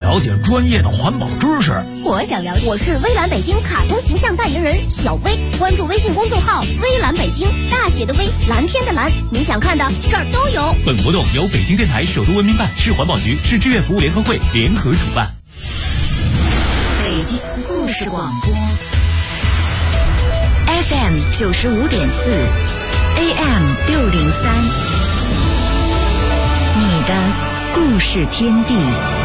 了解专业的环保知识？ 我想了解。我是微蓝北京卡通形象代言人小薇，关注微信公众号微蓝北京，大写的微，蓝天的蓝，你想看的这儿都有。 本活动由北京电台首都文明办、市环保局、市志愿服务联合会联合主办。 北京故事广播 FM 95.4 AM 603，你的故事天地。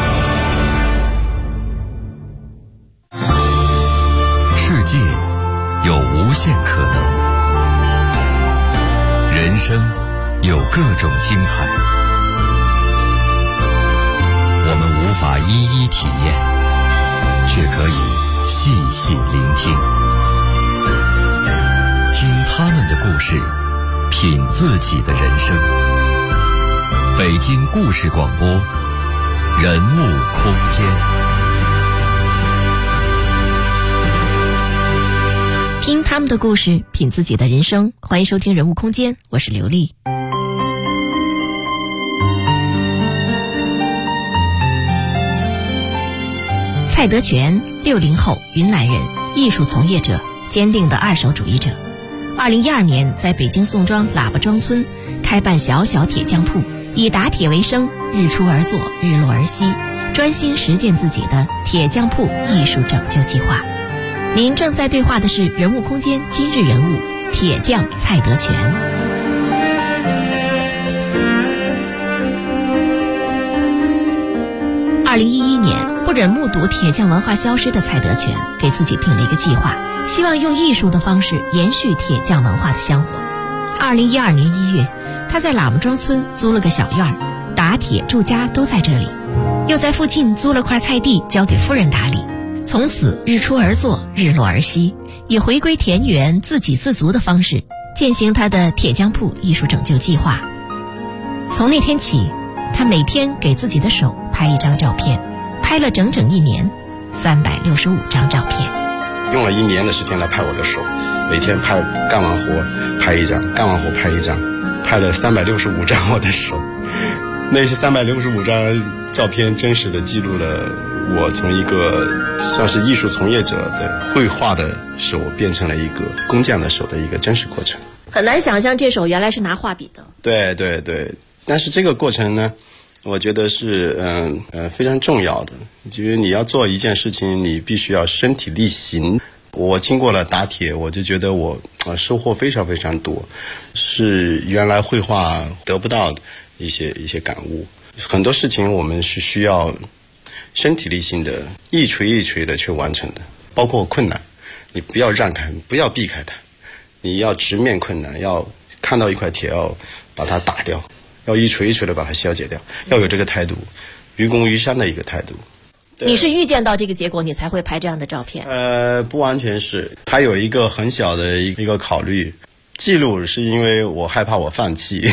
世界有无限可能，人生有各种精彩，我们无法一一体验，却可以细细聆听，听他们的故事，品自己的人生。北京故事广播，人物空间。 听他们的故事，品自己的人生。欢迎收听人物空间，我是刘丽。蔡德全，60后，云南人，艺术从业者，坚定的二手主义者。2012年在北京宋庄喇叭庄村开办小小铁匠铺，以打铁为生，日出而作，日落而息，专心实践自己的铁匠铺艺术拯救计划。您正在对话的是人物空间今日人物铁匠蔡德全。2011年，不忍目睹铁匠文化消失的蔡德全，给自己定了一个计划，希望用艺术的方式延续铁匠文化的香火。2012年1月，他在喇嘛庄村租了个小院儿，打铁住家都在这里，又在附近租了块菜地交给夫人打理。从此日出而作，日落而息，以回归田园自给自足的方式践行他的铁匠铺艺术拯救计划。从那天起，他每天给自己的手拍一张照片，拍了整整1年，365张照片。 用了1年的时间来拍我的手，每天拍，干完活拍一张，干完活拍一张，拍了365张我的手。那是365张照片，真实的记录了我从一个算是艺术从业者的绘画的手变成了一个工匠的手的一个真实过程。 很难想象这手原来是拿画笔的。 对对对，但是这个过程呢，我觉得是非常重要的。就是你要做一件事情，你必须要身体力行。我经过了打铁，我就觉得我收获非常非常多，是原来绘画得不到的一些感悟。很多事情我们是需要身体力行的，一锤一锤的去完成的，包括困难，你不要让开，不要避开它，你要直面困难，要看到一块铁要把它打掉，要一锤一锤的把它消解掉，要有这个态度，愚公移山的一个态度。 你是预见到这个结果你才会拍这样的照片？ 不完全是，还有一个很小的一个考虑，记录是因为我害怕我放弃。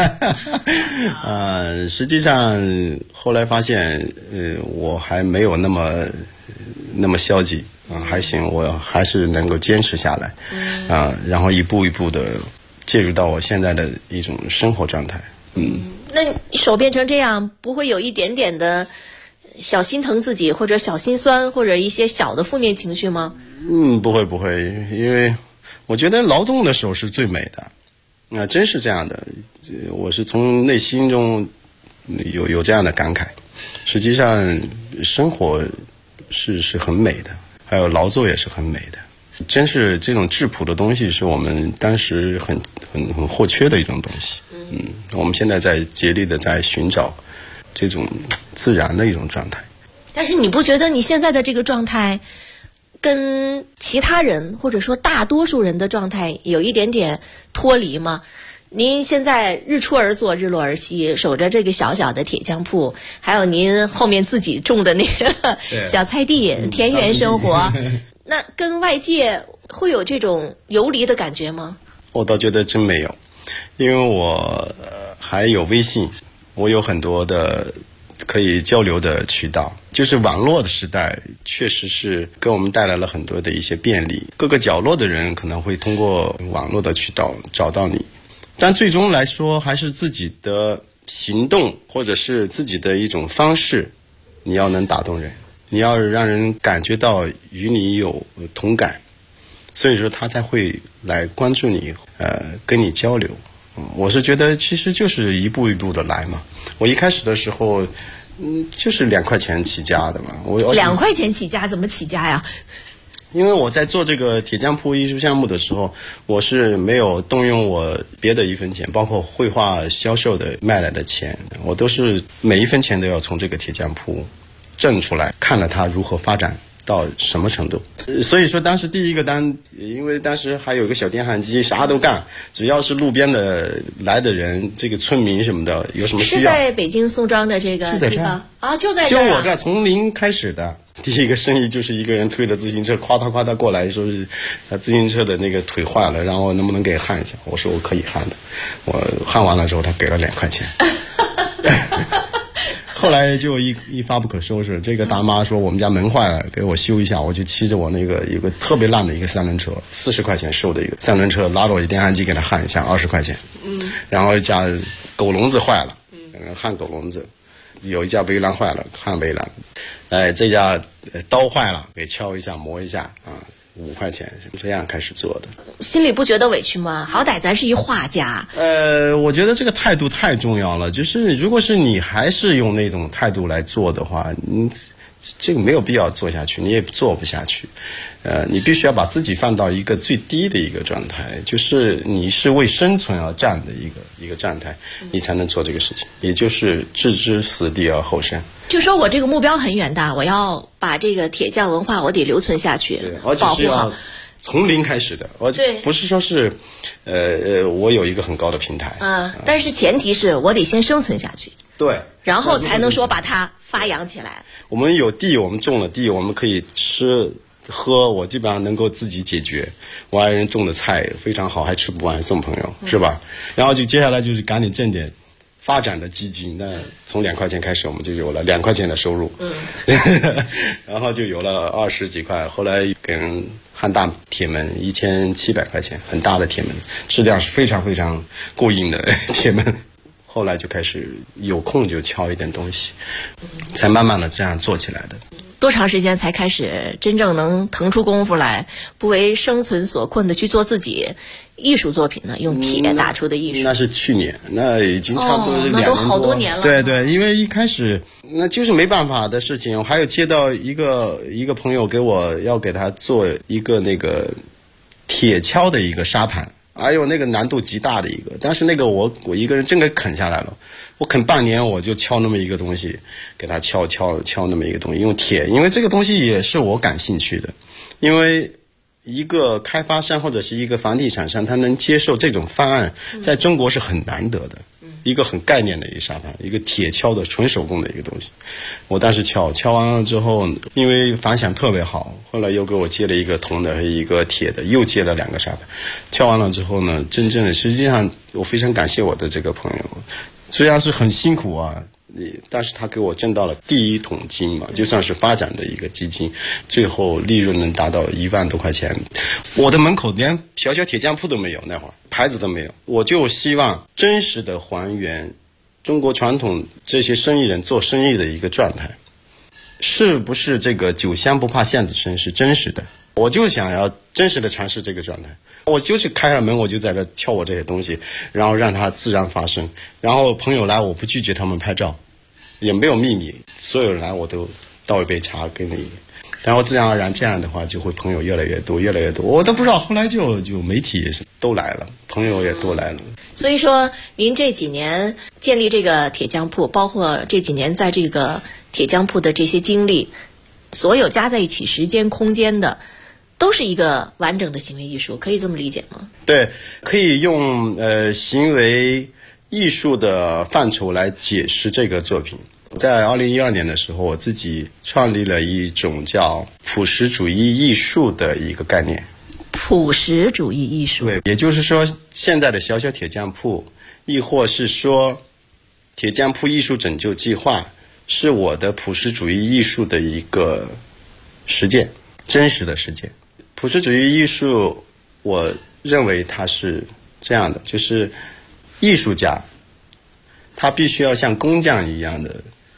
实际上后来发现我还没有那么消极还行，我还是能够坚持下来然后一步一步的介入到我现在的一种生活状态。 那手变成这样，不会有一点点的小心疼自己，或者小心酸，或者一些小的负面情绪吗？ 不会，因为我觉得劳动的手是最美的，真是这样的，我是从内心中有这样的感慨。实际上生活是很美的，还有劳作也是很美的，真是这种质朴的东西是我们当时很或缺的一种东西。我们现在在竭力的在寻找这种自然的一种状态。 但是你不觉得你现在的这个状态跟其他人或者说大多数人的状态有一点点脱离吗？您现在日出而作，日落而息，守着这个小小的铁匠铺，还有您后面自己种的那个小菜地，田园生活，那跟外界会有这种游离的感觉吗？ 我倒觉得真没有，因为我还有微信，我有很多的可以交流的渠道。就是网络的时代确实是给我们带来了很多的一些便利，各个角落的人可能会通过网络的渠道找到你，但最终来说还是自己的行动或者是自己的一种方式你要能打动人，你要让人感觉到与你有同感，所以说他才会来关注你，跟你交流。我是觉得其实就是一步一步的来嘛。我一开始的时候，就是2块钱起家的嘛。 2块钱起家，怎么起家呀？ 因为我在做这个铁匠铺艺术项目的时候，我是没有动用我别的一分钱，包括绘画销售的卖来的钱，我都是每一分钱都要从这个铁匠铺挣出来，看了它如何发展到什么程度。所以说当时第一个单，因为当时还有一个小电焊机，啥都干，只要是路边的来的人，这个村民什么的有什么需要， 是在北京宋庄的这个地方啊，就在这儿， 就我这从零开始的。第一个生意就是一个人推着自行车夸他过来，说是他自行车的那个腿坏了，然后能不能给焊一下？我说我可以焊的。我焊完了之后，他给了2块钱。后来就一发不可收拾。这个大妈说我们家门坏了，给我修一下，我就骑着我那个有个特别烂的一个3轮车，40块钱收的一个3轮车，拉到我电焊机给他焊一下，20块钱。然后一家狗笼子坏了，焊狗笼子。有一架围栏坏了，焊围栏。这架刀坏了，给敲一下磨一下啊，5块钱，这样开始做的。 心里不觉得委屈吗？好歹咱是一画家。 我觉得这个态度太重要了。就是如果是你还是用那种态度来做的话，这个没有必要做下去，你也做不下去。你必须要把自己放到一个最低的一个状态，就是你是为生存而战的一个状态，你才能做这个事情，也就是置之死地而后生。 就说我这个目标很远大，我要把这个铁匠文化我得留存下去， 而且是要从零开始的，不是说是我有一个很高的平台但是前提是我得先生存下去， 对， 然后才能说把它发扬起来。 我们有地，我们种了地，我们可以吃喝，我基本上能够自己解决。我爱人种的菜非常好，还吃不完送朋友，是吧？然后就接下来就是赶紧挣点发展的基金。那从2块钱开始，我们就有了2块钱的收入，然后就有了20几块。后来给人焊大铁门，1700块钱，很大的铁门，质量是非常非常过硬的铁门。后来就开始有空就敲一点东西，才慢慢的这样做起来的。 多长时间才开始真正能腾出功夫来，不为生存所困的去做自己艺术作品呢？用铁打出的艺术。 那是去年，那已经差不多2年多， 那都好多年了。 对，因为一开始那就是没办法的事情。我还有接到一个朋友给我要给他做一个那个铁锹的一个沙盘。还有那个难度极大的一个，但是那个我一个人真给啃下来了，我啃半年我就敲那么一个东西，给它敲那么一个东西，用铁，因为这个东西也是我感兴趣的，因为一个开发商或者是一个房地产商，他能接受这种方案，在中国是很难得的，一个很概念的一个沙盘，一个铁锹的纯手工的一个东西。我当时敲完了之后，因为反响特别好，后来又给我接了一个铜的和一个铁的，又接了2个沙盘。敲完了之后呢，实际上我非常感谢我的这个朋友，虽然是很辛苦啊，但是他给我挣到了第一桶金嘛，就算是发展的一个基金，最后利润能达到1万多块钱。我的门口连小小铁匠铺都没有，那会儿牌子都没有。我就希望真实的还原中国传统这些生意人做生意的一个状态，是不是这个酒香不怕巷子深是真实的。我就想要真实的尝试这个状态，我就是开上门，我就在这敲我这些东西，然后让它自然发生。然后朋友来，我不拒绝他们拍照，也没有秘密，所有人来我都倒一杯茶给你，然后自然而然这样的话就会朋友越来越多。我都不知道，后来就媒体也是都来了，朋友也都来了。 所以说您这几年建立这个铁匠铺，包括这几年在这个铁匠铺的这些经历，所有加在一起时间空间的都是一个完整的行为艺术，可以这么理解吗？对， 可以用行为艺术的范畴来解释这个作品。在2012年的时候，我自己创立了一种叫普实主义艺术的一个概念。 普实主义艺术， 对，也就是说现在的小小铁匠铺，亦或是说铁匠铺艺术拯救计划，是我的普实主义艺术的一个实践，真实的实践。普世主义艺术，我认为它是这样的，就是艺术家他必须要像工匠一样的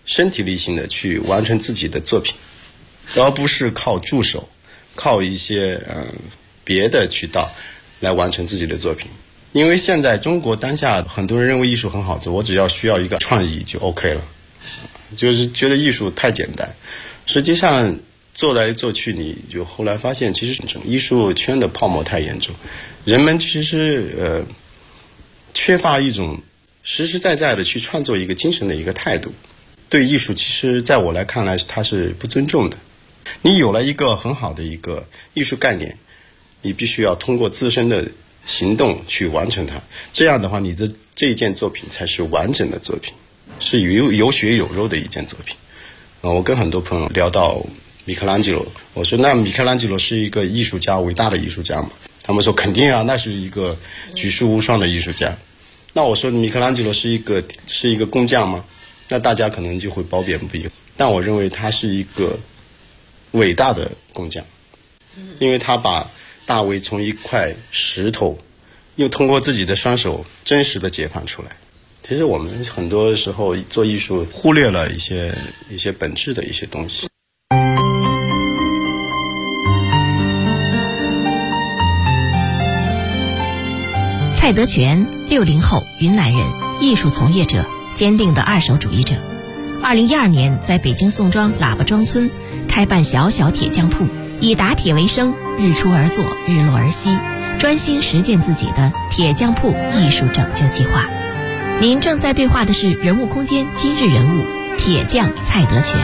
身体力行的去完成自己的作品，而不是靠助手，靠一些别的渠道来完成自己的作品。因为现在中国当下很多人认为艺术很好做，我只要需要一个创意就 OK 了，就是觉得艺术太简单。实际上做来做去，你就后来发现，其实艺术圈的泡沫太严重，人们其实缺乏一种实实在在的去创作一个精神的一个态度。对艺术，其实在我来看来，它是不尊重的。你有了一个很好的一个艺术概念，你必须要通过自身的行动去完成它，这样的话你的这一件作品才是完整的作品，是有血有肉的一件作品。我跟很多朋友聊到米开朗基罗，我说那米开朗基罗是一个艺术家，伟大的艺术家吗？他们说肯定啊，那是一个举世无双的艺术家。那我说米开朗基罗是一个工匠吗？那大家可能就会褒贬不一。但我认为他是一个伟大的工匠，因为他把大卫从一块石头又通过自己的双手真实的解放出来。其实我们很多时候做艺术忽略了一些本质的一些东西。 蔡德全，60后，云南人，艺术从业者，坚定的二手主义者。2012年在北京宋庄喇叭庄村开办小小铁匠铺，以打铁为生，日出而作，日落而息，专心实践自己的铁匠铺艺术拯救计划。您正在对话的是人物空间今日人物铁匠蔡德全。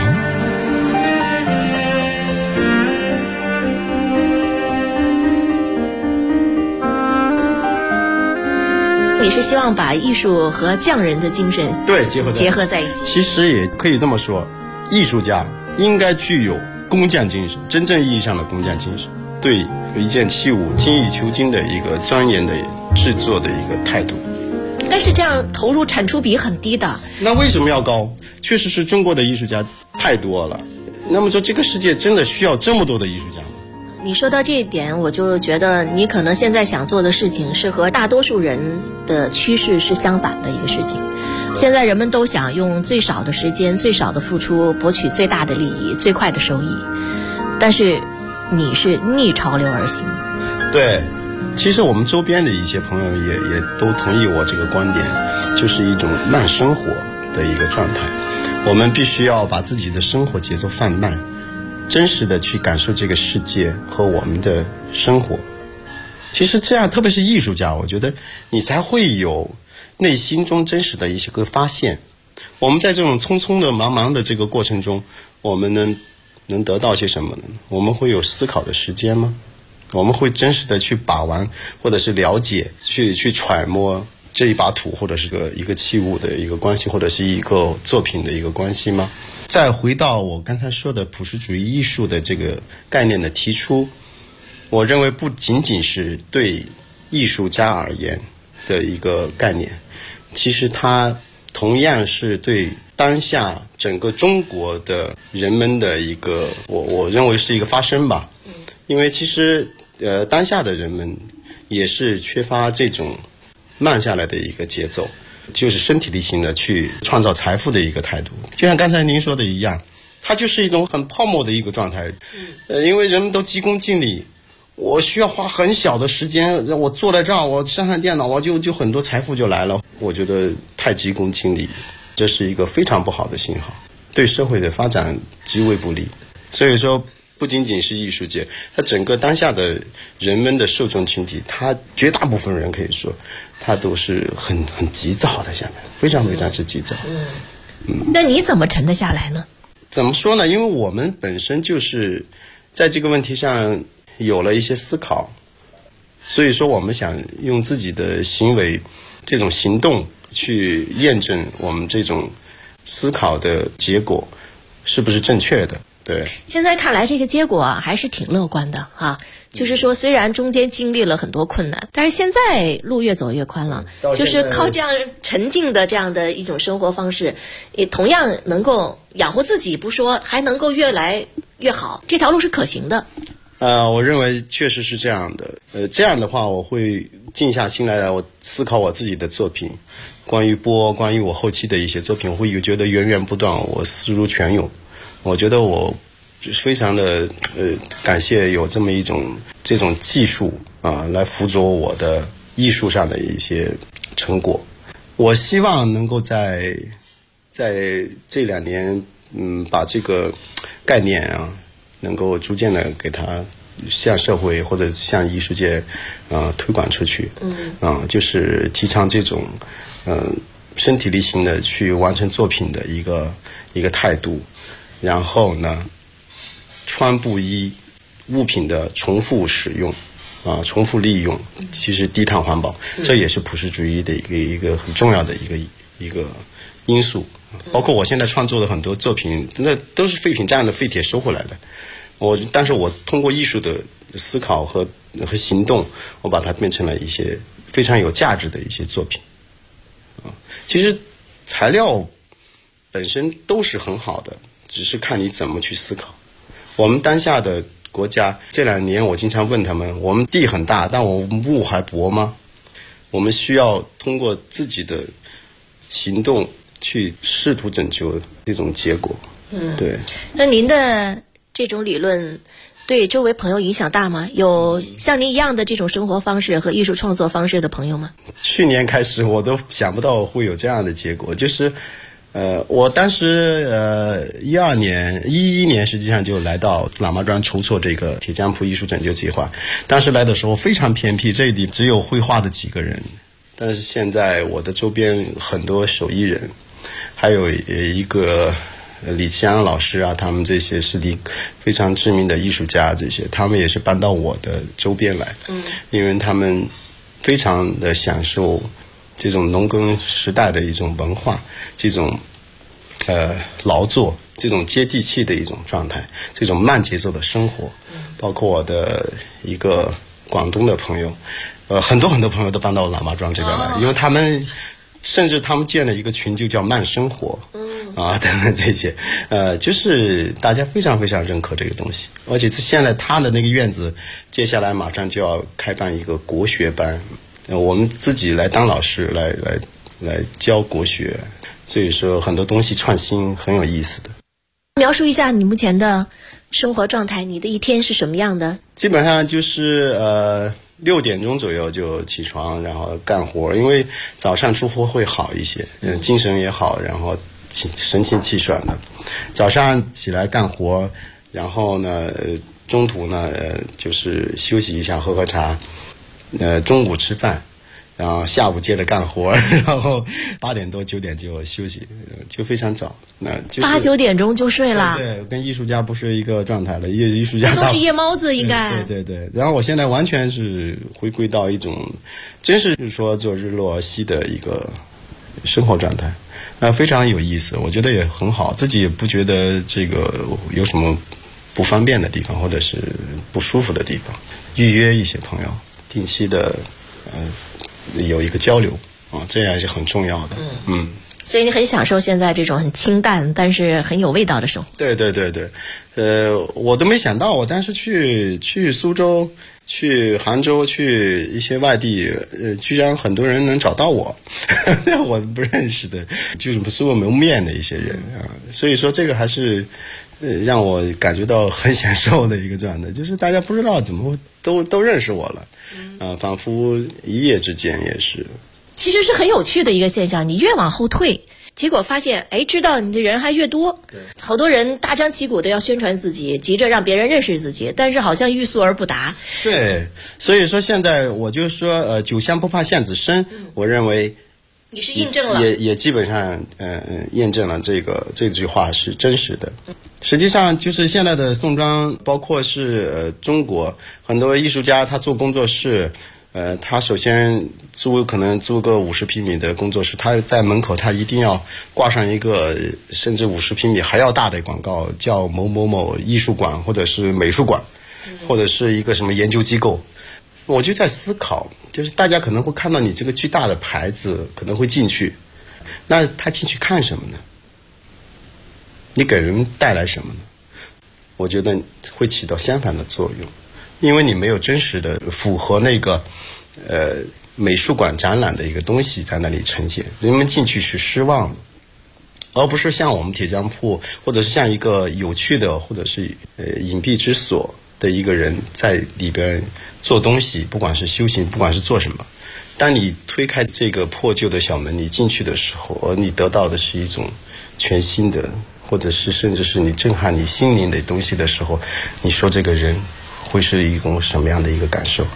你是希望把艺术和匠人的精神对结合在一起？其实也可以这么说，艺术家应该具有工匠精神，真正意义上的工匠精神，对一件器物精益求精的一个钻研的制作的一个态度。 但是这样投入产出比很低的。 那为什么要高？确实是中国的艺术家太多了。那么说这个世界真的需要这么多的艺术家吗？ 你说到这一点，我就觉得你可能现在想做的事情是和大多数人的趋势是相反的一个事情。现在人们都想用最少的时间、最少的付出博取最大的利益、最快的收益，但是你是逆潮流而行。 对，其实我们周边的一些朋友也都同意我这个观点，就是一种慢生活的一个状态。我们必须要把自己的生活节奏放慢，真实的去感受这个世界和我们的生活。其实这样，特别是艺术家，我觉得你才会有内心中真实的一些个发现。我们在这种匆匆的忙忙的这个过程中，我们能得到些什么呢？我们会有思考的时间吗？我们会真实的去把玩，或者是了解，去揣摩这一把土，或者是一个器物的一个关系，或者是一个作品的一个关系吗？再回到我刚才说的普世主义艺术的这个概念的提出，我认为不仅仅是对艺术家而言的一个概念，其实它同样是对当下整个中国的人们的一个，我认为是一个发声吧。因为其实当下的人们也是缺乏这种慢下来的一个节奏，就是身体力行的去创造财富的一个态度。就像刚才您说的一样，它就是一种很泡沫的一个状态。因为人们都急功近利，我需要花很小的时间，我坐在这儿，我上电脑，我就很多财富就来了。我觉得太急功近利，这是一个非常不好的信号，对社会的发展极为不利。所以说不仅仅是艺术界，它整个当下的人们的受众群体，它绝大部分人可以说他都是很急躁的，下面非常非常之急躁。 那你怎么沉得下来呢？ 怎么说呢？因为我们本身就是在这个问题上有了一些思考，所以说我们想用自己的行为，这种行动去验证我们这种思考的结果是不是正确的。对， 现在看来这个结果还是挺乐观的啊。就是说虽然中间经历了很多困难，但是现在路越走越宽了，就是靠这样沉静的这样的一种生活方式，也同样能够养活自己不说，还能够越来越好，这条路是可行的。 我认为确实是这样的。这样的话我会静下心来，我思考我自己的作品， 关于波，关于我后期的一些作品，我会觉得源源不断，我思如泉涌。我觉得我非常的感谢有这么这种技术来辅佐我的艺术上的一些成果。我希望能够在这2年，把这个概念能够逐渐的给它向社会或者向艺术界推广出去。就是提倡这种身体力行的去完成作品的一个态度。然后呢，穿布衣物品的重复使用重复利用，其实低碳环保，这也是普世主义的一个很重要的一个因素。包括我现在创作的很多作品，那都是废品站的废铁收回来的。但是我通过艺术的思考和行动，我把它变成了一些非常有价值的一些作品。其实材料本身都是很好的，只是看你怎么去思考。我们当下的国家这2年，我经常问他们，我们地很大，但我们物还薄吗？我们需要通过自己的行动去试图拯救这种结果。对。 那您的这种理论对周围朋友影响大吗？有像您一样的这种生活方式和艺术创作方式的朋友吗？ 去年开始我都想不到会有这样的结果，就是我当时11年实际上就来到喇嘛庄筹措这个铁匠铺艺术拯救计划。当时来的时候非常偏僻，这里只有绘画的几个人，但是现在我的周边很多手艺人，还有一个李奇安老师他们这些是非常知名的艺术家，这些他们也是搬到我的周边来。因为他们非常的享受这种农耕时代的一种文化，这种劳作，这种接地气的一种状态，这种慢节奏的生活。包括我的一个广东的朋友，很多朋友都搬到喇嘛庄这边来，因为他们甚至他们建了一个群，就叫慢生活。等等这些，就是大家非常非常认可这个东西。而且现在他的那个院子，接下来马上就要开办一个国学班，我们自己来当老师，来教国学。所以说很多东西创新很有意思的。 描述一下你目前的生活状态，你的一天是什么样的？ 基本上就是6点钟左右就起床，然后干活，因为早上出活会好一些，精神也好，然后神清气爽的。早上起来干活，然后呢中途呢就是休息一下，喝喝茶，中午吃饭，然后下午接着干活，然后8点多9点就休息，就非常早。那就是 8、9点钟就睡了。 对，跟艺术家不是一个状态了，艺术家都是夜猫子应该。 对。然后我现在完全是回归到一种真是说做日落西的一个生活状态。非常有意思，我觉得也很好，自己也不觉得这个有什么不方便的地方或者是不舒服的地方。预约一些朋友，定期的有一个交流这样是很重要的。 所以你很享受现在这种很清淡但是很有味道的生活。 对。我都没想到，我当时去苏州、去杭州、去一些外地，居然很多人能找到我，我不认识的，就是不素未谋面的一些人所以说这个还是让我感觉到很享受的一个状态，就是大家不知道怎么都认识我了，仿佛一夜之间也是。 其实是很有趣的一个现象，你越往后退，结果发现知道你的人还越多。好多人大张旗鼓的要宣传自己，急着让别人认识自己，但是好像欲速而不达。 对，所以说现在我就说酒香不怕巷子深，我认为你是印证了， 也基本上验证了这句话是真实的。实际上就是现在的宋庄，包括是中国很多艺术家，他做工作室，他首先可能租个50平米的工作室，他在门口他一定要挂上一个甚至50平米还要大的广告，叫某某某艺术馆或者是美术馆，或者是一个什么研究机构。我就在思考，就是大家可能会看到你这个巨大的牌子，可能会进去，那他进去看什么呢？你给人带来什么呢？我觉得会起到相反的作用，因为你没有真实的符合那个美术馆展览的一个东西在那里呈现，人们进去是失望的，而不是像我们铁匠铺，或者是像一个有趣的或者是隐蔽之所的一个人在里边做东西，不管是修行，不管是做什么。当你推开这个破旧的小门，你进去的时候，而你得到的是一种全新的，或者是甚至是你震撼你心灵的东西的时候，你说这个人会是一种什么样的一个感受？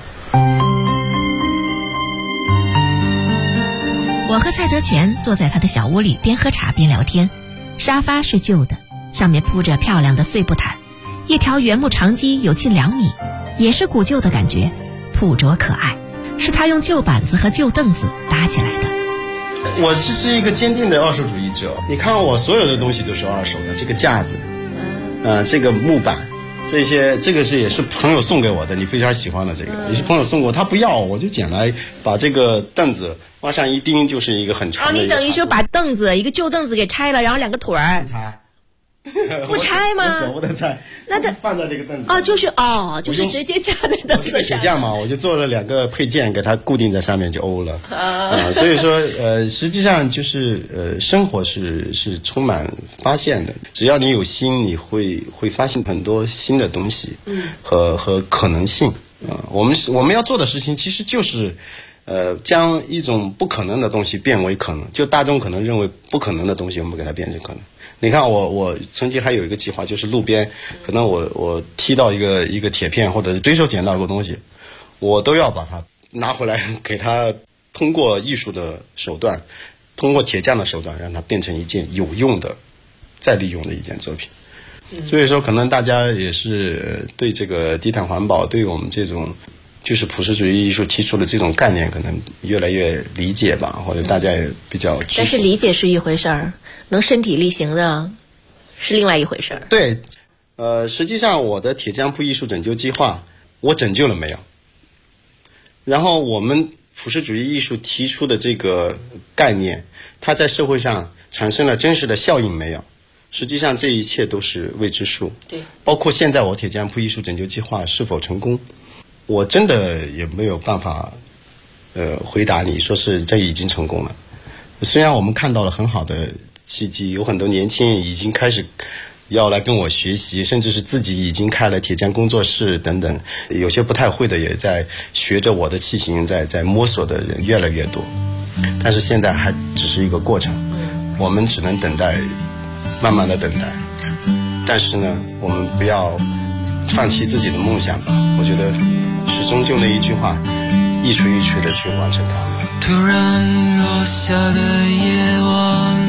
我和蔡德全坐在他的小屋里，边喝茶边聊天。沙发是旧的，上面铺着漂亮的碎布毯，一条原木长机有近2米，也是古旧的感觉，朴拙可爱，是他用旧板子和旧凳子搭起来的。 我这是一个坚定的二手主义者，你看我所有的东西都是二手的，这个架子，这个木板，这个也是朋友送给我的，你非常喜欢的这个，也是朋友送过，他不要，我就捡来，把这个凳子往上一钉，就是一个很长的一个。 你等于说把凳子一个旧凳子给拆了，然后2个腿儿。不拆吗？ 我舍不得拆，那它放在这个凳子就是直接架在凳子上。 铁匠嘛，我就做了2个配件，给它固定在上面就欧了。所以说实际上就是生活是充满发现的，只要你有心，你会发现很多新的东西，和可能性。我们要做的事情其实就是将一种不可能的东西变为可能，就大众可能认为不可能的东西，我们给它变成可能。你看我曾经还有一个计划，就是路边可能我踢到一个铁片，或者是随手捡到一个东西，我都要把它拿回来，给它通过艺术的手段，通过铁匠的手段，让它变成一件有用的再利用的一件作品。所以说可能大家也是对这个低碳环保，对我们这种就是普世主义艺术提出的这种概念可能越来越理解吧，或者大家也比较支持。 但是理解是一回事儿，能身体力行的是另外一回事儿。 对，实际上我的铁匠铺艺术拯救计划，我拯救了没有？然后我们普世主义艺术提出的这个概念，它在社会上产生了真实的效应没有？实际上这一切都是未知数。 对， 包括现在我铁匠铺艺术拯救计划是否成功，我真的也没有办法回答你说是这已经成功了。虽然我们看到了很好的契机，有很多年轻人已经开始要来跟我学习，甚至是自己已经开了铁匠工作室等等，有些不太会的也在学着我的器型，在摸索的人越来越多。但是现在还只是一个过程，我们只能等待，慢慢的等待。但是呢，我们不要放弃自己的梦想吧。我觉得始终就那一句话，一锤一锤的去完成它。 突然落下的夜晚，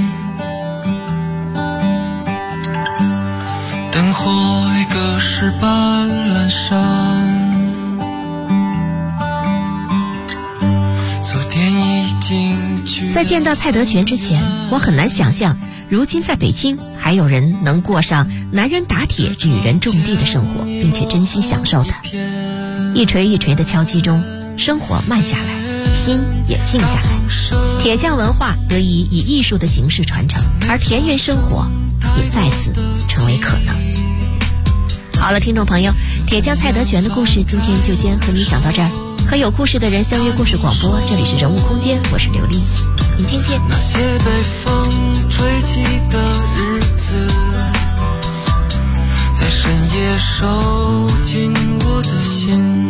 灯火已隔世般阑珊，昨天已经去。 在见到蔡德全之前，我很难想象如今在北京还有人能过上男人打铁女人种地的生活，并且真心享受它。一锤一锤的敲击中，生活慢下来，心也静下来，铁匠文化得以以艺术的形式传承，而田园生活也再次成为可能。好了，听众朋友，铁匠蔡德全的故事今天就先和你讲到这儿。和有故事的人相约故事广播，这里是人物空间，我是刘丽，明天见。 那些被风吹起的日子，在深夜收进我的心。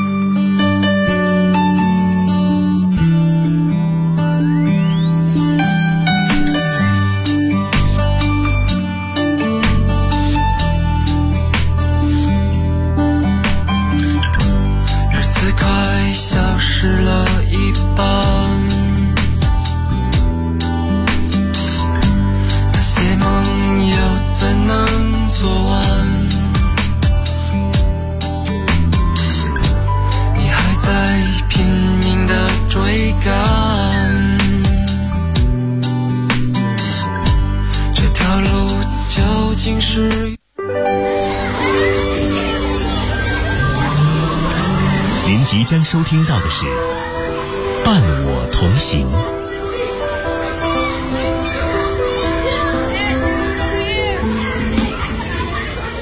消失了一半，那些梦又怎能做完？你还在拼命地追赶，这条路究竟是？ 您即将收听到的是《伴我同行》。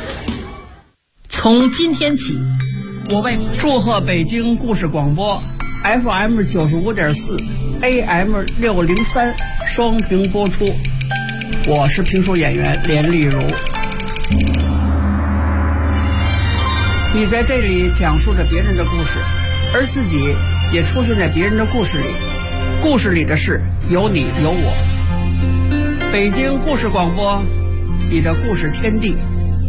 从今天起，我为祝贺北京故事广播 FM 95.4 AM 603双屏播出。我是评书演员连丽如。你在这里讲述着别人的故事，而自己也出现在别人的故事里。故事里的事有你有我。北京故事广播，你的故事天地。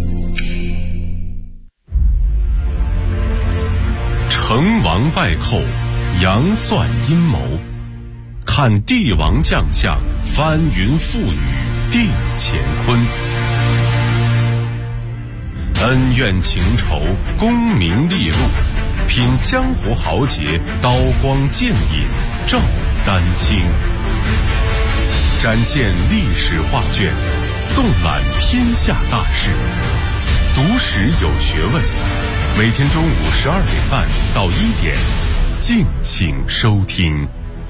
成王败寇，杨算阴谋，看帝王将相，翻云覆雨，定乾坤。恩怨情仇，功名利禄，品江湖豪杰，刀光剑影，照丹青。展现历史画卷，纵览天下大事，读史有学问。每天中午12点半到1点，敬请收听。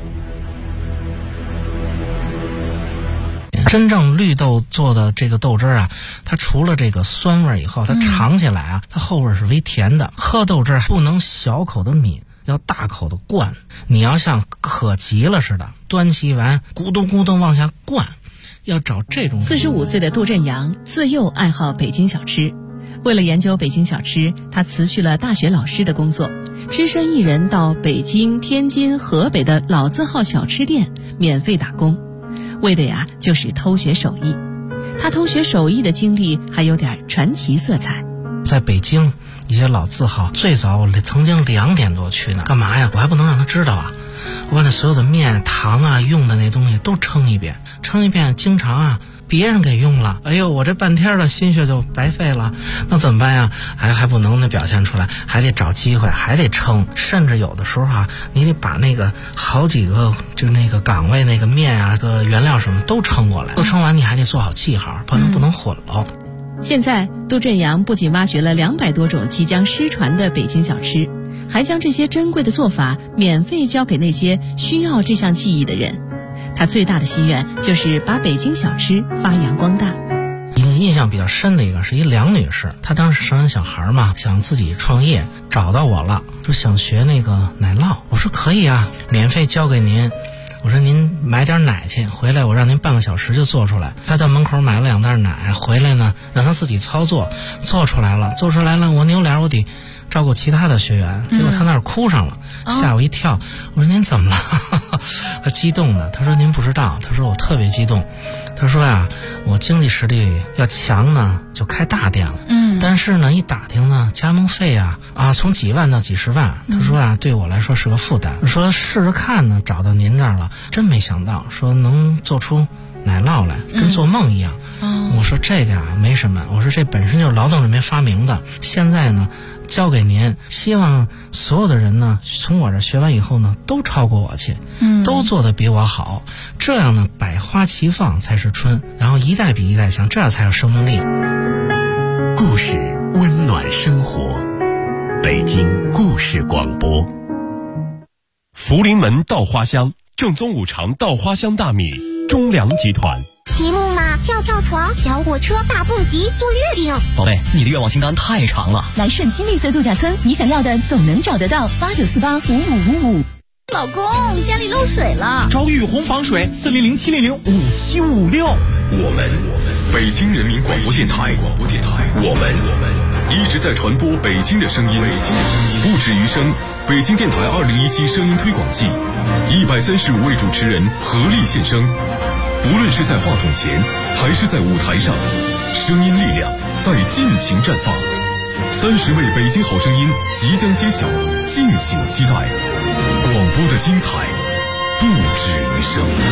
真正绿豆做的这个豆汁啊，它除了这个酸味以后，它尝起来啊，它后味是微甜的。喝豆汁不能小口的抿，要大口的灌。你要像渴急了似的，端起碗咕咚咕咚往下灌，要找这种。 45岁的杜振阳自幼爱好北京小吃。为了研究北京小吃，他辞去了大学老师的工作，只身一人到北京、天津、河北的老字号小吃店免费打工，为的呀就是偷学手艺。他偷学手艺的经历还有点传奇色彩。 在北京一些老字号，最早我曾经2点多去呢，干嘛呀？我还不能让他知道啊！我把那所有的面、糖啊、用的那东西都称一遍，经常啊别人给用了，哎呦，我这半天的心血就白费了，那怎么办呀？还不能表现出来，还得找机会，还得称，甚至有的时候啊，你得把那个好几个就那个岗位那个面啊、个原料什么都称过来，都称完你还得做好记号，不能混了。 现在杜振阳不仅挖掘了200多种即将失传的北京小吃，还将这些珍贵的做法免费教给那些需要这项技艺的人。他最大的心愿就是把北京小吃发扬光大。 印象比较深的一个是一梁女士，她当时生完小孩嘛，想自己创业，找到我了，说想学那个奶酪。我说可以啊，免费教给您。我说您买点奶去，回来我让您半个小时就做出来。他到门口买了2袋奶，回来呢让他自己操作，做出来了，我扭脸我得照顾其他的学员，结果他那儿哭上了，吓我一跳。我说您怎么了？他激动的，他说您不知道，他说我特别激动。他说呀，我经济实力要强呢，就开大店了。但是呢，一打听呢，加盟费啊从几万到几十万。他说啊，对我来说是个负担。说试着看呢，找到您这儿了，真没想到，说能做出奶酪来，跟做梦一样。我说这个没什么，我说这本身就是劳动人民发明的，现在呢交给您，希望所有的人呢从我这学完以后呢都超过我去，都做得比我好，这样呢百花齐放才是春，然后一代比一代强，这样才有生命力。 故事温暖生活，北京故事广播。 福临门稻花香，正宗5常稻花香大米，中粮集团。 骑木马、跳床、小火车、大蹦极、做月饼。 宝贝，你的愿望清单太长了。 来顺心绿色度假村，你想要的总能找得到。89485555。 老公，家里漏水了， 找雨虹防水，400-700-5756。我们北京人民广播电台，我们一直在传播北京的声音，不止于声。北京电台2017声音推广季，135位主持人合力献声。不论是在话筒前还是在舞台上，声音力量在尽情绽放。30位北京好声音即将揭晓，敬请期待。广播的精彩不止于声。